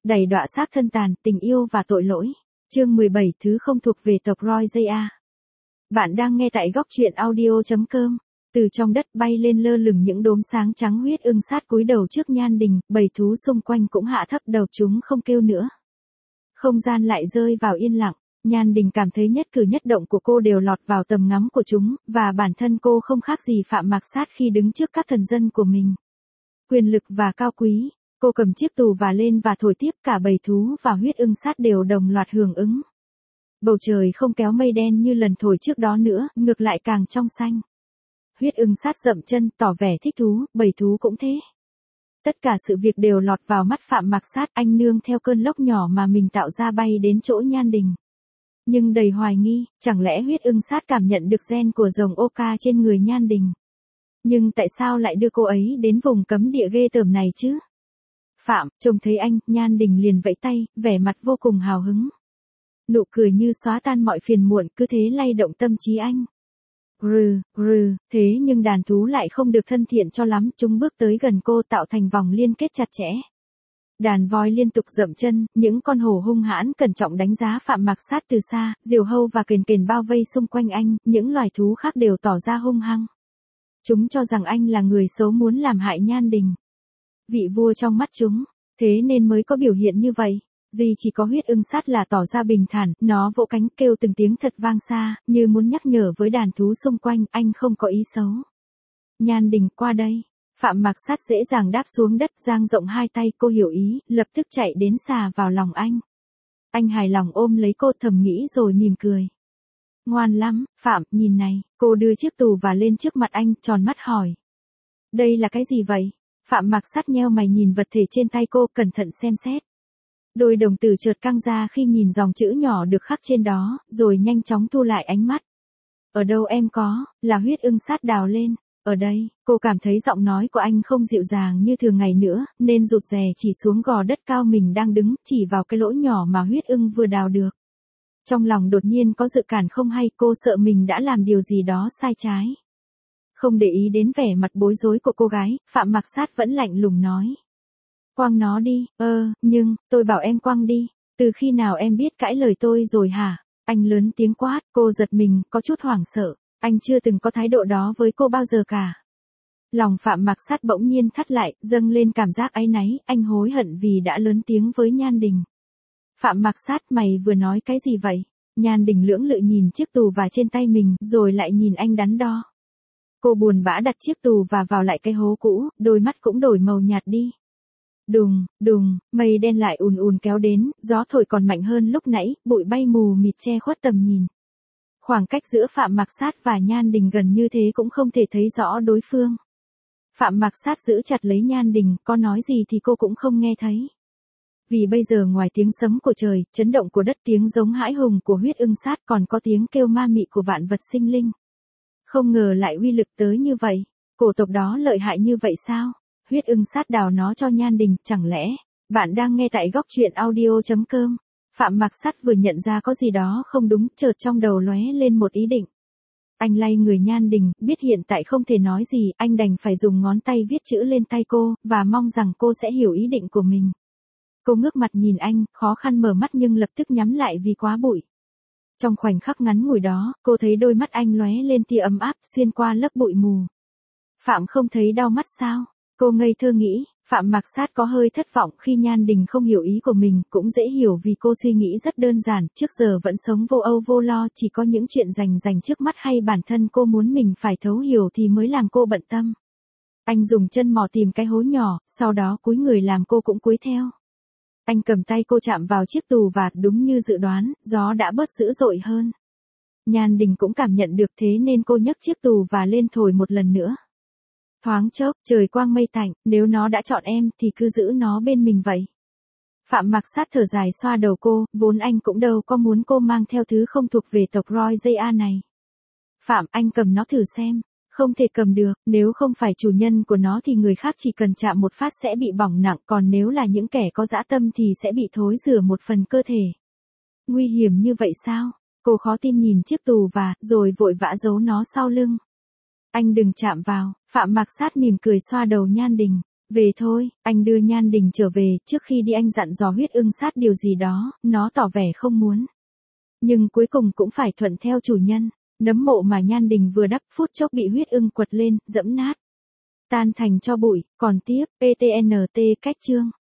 Đầy đọa xác thân tàn, tình yêu và tội lỗi. Chương 17 thứ không thuộc về tộc Roy. Bạn đang nghe tại góc truyện audio.com. Từ trong đất bay lên lơ lửng những đốm sáng trắng huyết ưng sát cúi đầu trước Nhan Đình, bầy thú xung quanh cũng hạ thấp đầu chúng không kêu nữa. Không gian lại rơi vào yên lặng, Nhan Đình cảm thấy nhất cử nhất động của cô đều lọt vào tầm ngắm của chúng, và bản thân cô không khác gì Phạm Mạc Sát khi đứng trước các thần dân của mình. Quyền lực và cao quý, cô cầm chiếc tù và lên và thổi tiếp, cả bầy thú và huyết ưng sát đều đồng loạt hưởng ứng. Bầu trời không kéo mây đen như lần thổi trước đó nữa, ngược lại càng trong xanh. Huyết ưng sát dậm chân, tỏ vẻ thích thú, bầy thú cũng thế. Tất cả sự việc đều lọt vào mắt Phạm Mạc Sát, anh nương theo cơn lốc nhỏ mà mình tạo ra bay đến chỗ Nhan Đình. Nhưng đầy hoài nghi, chẳng lẽ huyết ưng sát cảm nhận được gen của rồng Oka trên người Nhan Đình? Nhưng tại sao lại đưa cô ấy đến vùng cấm địa ghê tởm này chứ? Phạm, trông thấy anh, Nhan Đình liền vẫy tay, vẻ mặt vô cùng hào hứng. Nụ cười như xóa tan mọi phiền muộn, cứ thế lay động tâm trí anh. Thế nhưng đàn thú lại không được thân thiện cho lắm, chúng bước tới gần cô tạo thành vòng liên kết chặt chẽ. Đàn voi liên tục dậm chân, những con hổ hung hãn cẩn trọng đánh giá Phạm Mạc Sát từ xa, diều hâu và kền kền bao vây xung quanh anh, những loài thú khác đều tỏ ra hung hăng. Chúng cho rằng anh là người xấu muốn làm hại Nhan Đình. Vị vua trong mắt chúng, thế nên mới có biểu hiện như vậy. Duy chỉ có huyết ưng sát là tỏ ra bình thản, nó vỗ cánh kêu từng tiếng thật vang xa, như muốn nhắc nhở với đàn thú xung quanh, anh không có ý xấu. Nhan Đình, qua đây. Phạm Mạc Sát dễ dàng đáp xuống đất, dang rộng hai tay, cô hiểu ý, lập tức chạy đến xà vào lòng anh. Anh hài lòng ôm lấy cô, thầm nghĩ rồi mỉm cười. Ngoan lắm, Phạm, nhìn này, cô đưa chiếc tù và lên trước mặt anh, tròn mắt hỏi. Đây là cái gì vậy? Phạm Mạc Sát nheo mày nhìn vật thể trên tay cô, cẩn thận xem xét. Đôi đồng tử chợt căng ra khi nhìn dòng chữ nhỏ được khắc trên đó, rồi nhanh chóng thu lại ánh mắt. Ở đâu em có, là huyết ưng sát đào lên. Ở đây, cô cảm thấy giọng nói của anh không dịu dàng như thường ngày nữa, nên rụt rè chỉ xuống gò đất cao mình đang đứng, chỉ vào cái lỗ nhỏ mà huyết ưng vừa đào được. Trong lòng đột nhiên có dự cảm không hay, cô sợ mình đã làm điều gì đó sai trái. Không để ý đến vẻ mặt bối rối của cô gái, Phạm Mạc Sát vẫn lạnh lùng nói. Quăng nó đi, nhưng, tôi bảo em quăng đi, từ khi nào em biết cãi lời tôi rồi hả? Anh lớn tiếng quát, cô giật mình, có chút hoảng sợ, anh chưa từng có thái độ đó với cô bao giờ cả. Lòng Phạm Mạc Sát bỗng nhiên thắt lại, dâng lên cảm giác áy náy, anh hối hận vì đã lớn tiếng với Nhan Đình. Phạm Mạc Sát, mày vừa nói cái gì vậy? Nhan Đình lưỡng lự nhìn chiếc tù và trên tay mình, rồi lại nhìn anh đắn đo. Cô buồn bã đặt chiếc tù và vào lại cái hố cũ, đôi mắt cũng đổi màu nhạt đi. Đùng, mây đen lại ùn ùn kéo đến, gió thổi còn mạnh hơn lúc nãy, bụi bay mù mịt che khuất tầm nhìn. Khoảng cách giữa Phạm Mạc Sát và Nhan Đình gần như thế cũng không thể thấy rõ đối phương. Phạm Mạc Sát giữ chặt lấy Nhan Đình, có nói gì thì cô cũng không nghe thấy. Vì bây giờ ngoài tiếng sấm của trời, chấn động của đất, tiếng giống hãi hùng của huyết ưng sát, còn có tiếng kêu ma mị của vạn vật sinh linh. Không ngờ lại uy lực tới như vậy, cổ tộc đó lợi hại như vậy sao? Huyết ưng sát đào nó cho Nhan Đình, chẳng lẽ? Bạn đang nghe tại góc truyện audio.com. Phạm Mạc Sát vừa nhận ra có gì đó không đúng, chợt trong đầu lóe lên một ý định. Anh lay người Nhan Đình, biết hiện tại không thể nói gì, anh đành phải dùng ngón tay viết chữ lên tay cô, và mong rằng cô sẽ hiểu ý định của mình. Cô ngước mặt nhìn anh, khó khăn mở mắt nhưng lập tức nhắm lại vì quá bụi. Trong khoảnh khắc ngắn ngủi đó, cô thấy đôi mắt anh lóe lên tia ấm áp xuyên qua lớp bụi mù. Phạm không thấy đau mắt sao? Cô ngây thơ nghĩ. Phạm Mạc Sát có hơi thất vọng khi Nhan Đình không hiểu ý của mình, cũng dễ hiểu vì cô suy nghĩ rất đơn giản, trước giờ vẫn sống vô âu vô lo, chỉ có những chuyện rành trước mắt hay bản thân cô muốn mình phải thấu hiểu thì mới làm cô bận tâm. Anh dùng chân mò tìm cái hố nhỏ, sau đó cúi người làm cô cũng cúi theo. Anh cầm tay cô chạm vào chiếc tù và đúng như dự đoán, gió đã bớt dữ dội hơn. Nhan Đình cũng cảm nhận được, thế nên cô nhấc chiếc tù và lên thổi một lần nữa. Thoáng chốc, trời quang mây tạnh, nếu nó đã chọn em thì cứ giữ nó bên mình vậy. Phạm Mạc Sát thở dài xoa đầu cô, vốn anh cũng đâu có muốn cô mang theo thứ không thuộc về tộc Roy này. Phạm, anh cầm nó thử xem. Không thể cầm được, nếu không phải chủ nhân của nó thì người khác chỉ cần chạm một phát sẽ bị bỏng nặng, còn nếu là những kẻ có dã tâm thì sẽ bị thối rữa một phần cơ thể. Nguy hiểm như vậy sao? Cô khó tin nhìn chiếc tù và, rồi vội vã giấu nó sau lưng. Anh đừng chạm vào, Phạm Mạc Sát mỉm cười xoa đầu Nhan Đình. Về thôi, anh đưa Nhan Đình trở về, trước khi đi anh dặn dò Huyết Ưng sát điều gì đó, nó tỏ vẻ không muốn. Nhưng cuối cùng cũng phải thuận theo chủ nhân. Nấm mộ mà Nhan Đình vừa đắp phút chốc bị Huyết Ưng quật lên, dẫm nát. Tan thành tro bụi, còn tiếp, PTNT cách chương.